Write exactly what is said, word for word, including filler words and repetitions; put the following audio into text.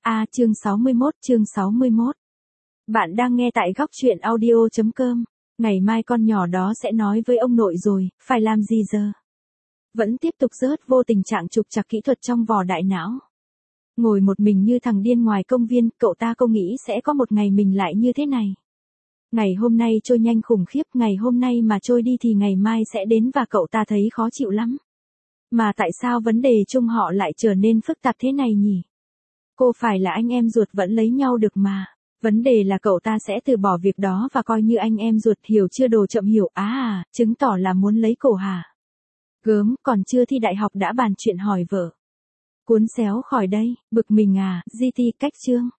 A chương sáu mươi mốt, chương sáu mươi mốt. Bạn đang nghe tại góc truyện audio chấm com. Ngày mai con nhỏ đó sẽ nói với ông nội rồi, phải làm gì giờ? Vẫn tiếp tục rớt vô tình trạng trục trặc kỹ thuật trong vỏ đại não. Ngồi một mình như thằng điên ngoài công viên, cậu ta không nghĩ sẽ có một ngày mình lại như thế này. Ngày hôm nay trôi nhanh khủng khiếp, ngày hôm nay mà trôi đi thì ngày mai sẽ đến và cậu ta thấy khó chịu lắm. Mà tại sao vấn đề chung họ lại trở nên phức tạp thế này nhỉ? Cô phải là anh em ruột vẫn lấy nhau được mà. Vấn đề là cậu ta sẽ từ bỏ việc đó và coi như anh em ruột, hiểu chưa, đồ chậm hiểu á à, chứng tỏ là muốn lấy cổ hả? Gớm, còn chưa thi đại học đã bàn chuyện hỏi vợ. Cuốn xéo khỏi đây, bực mình à, giê tê cách chương.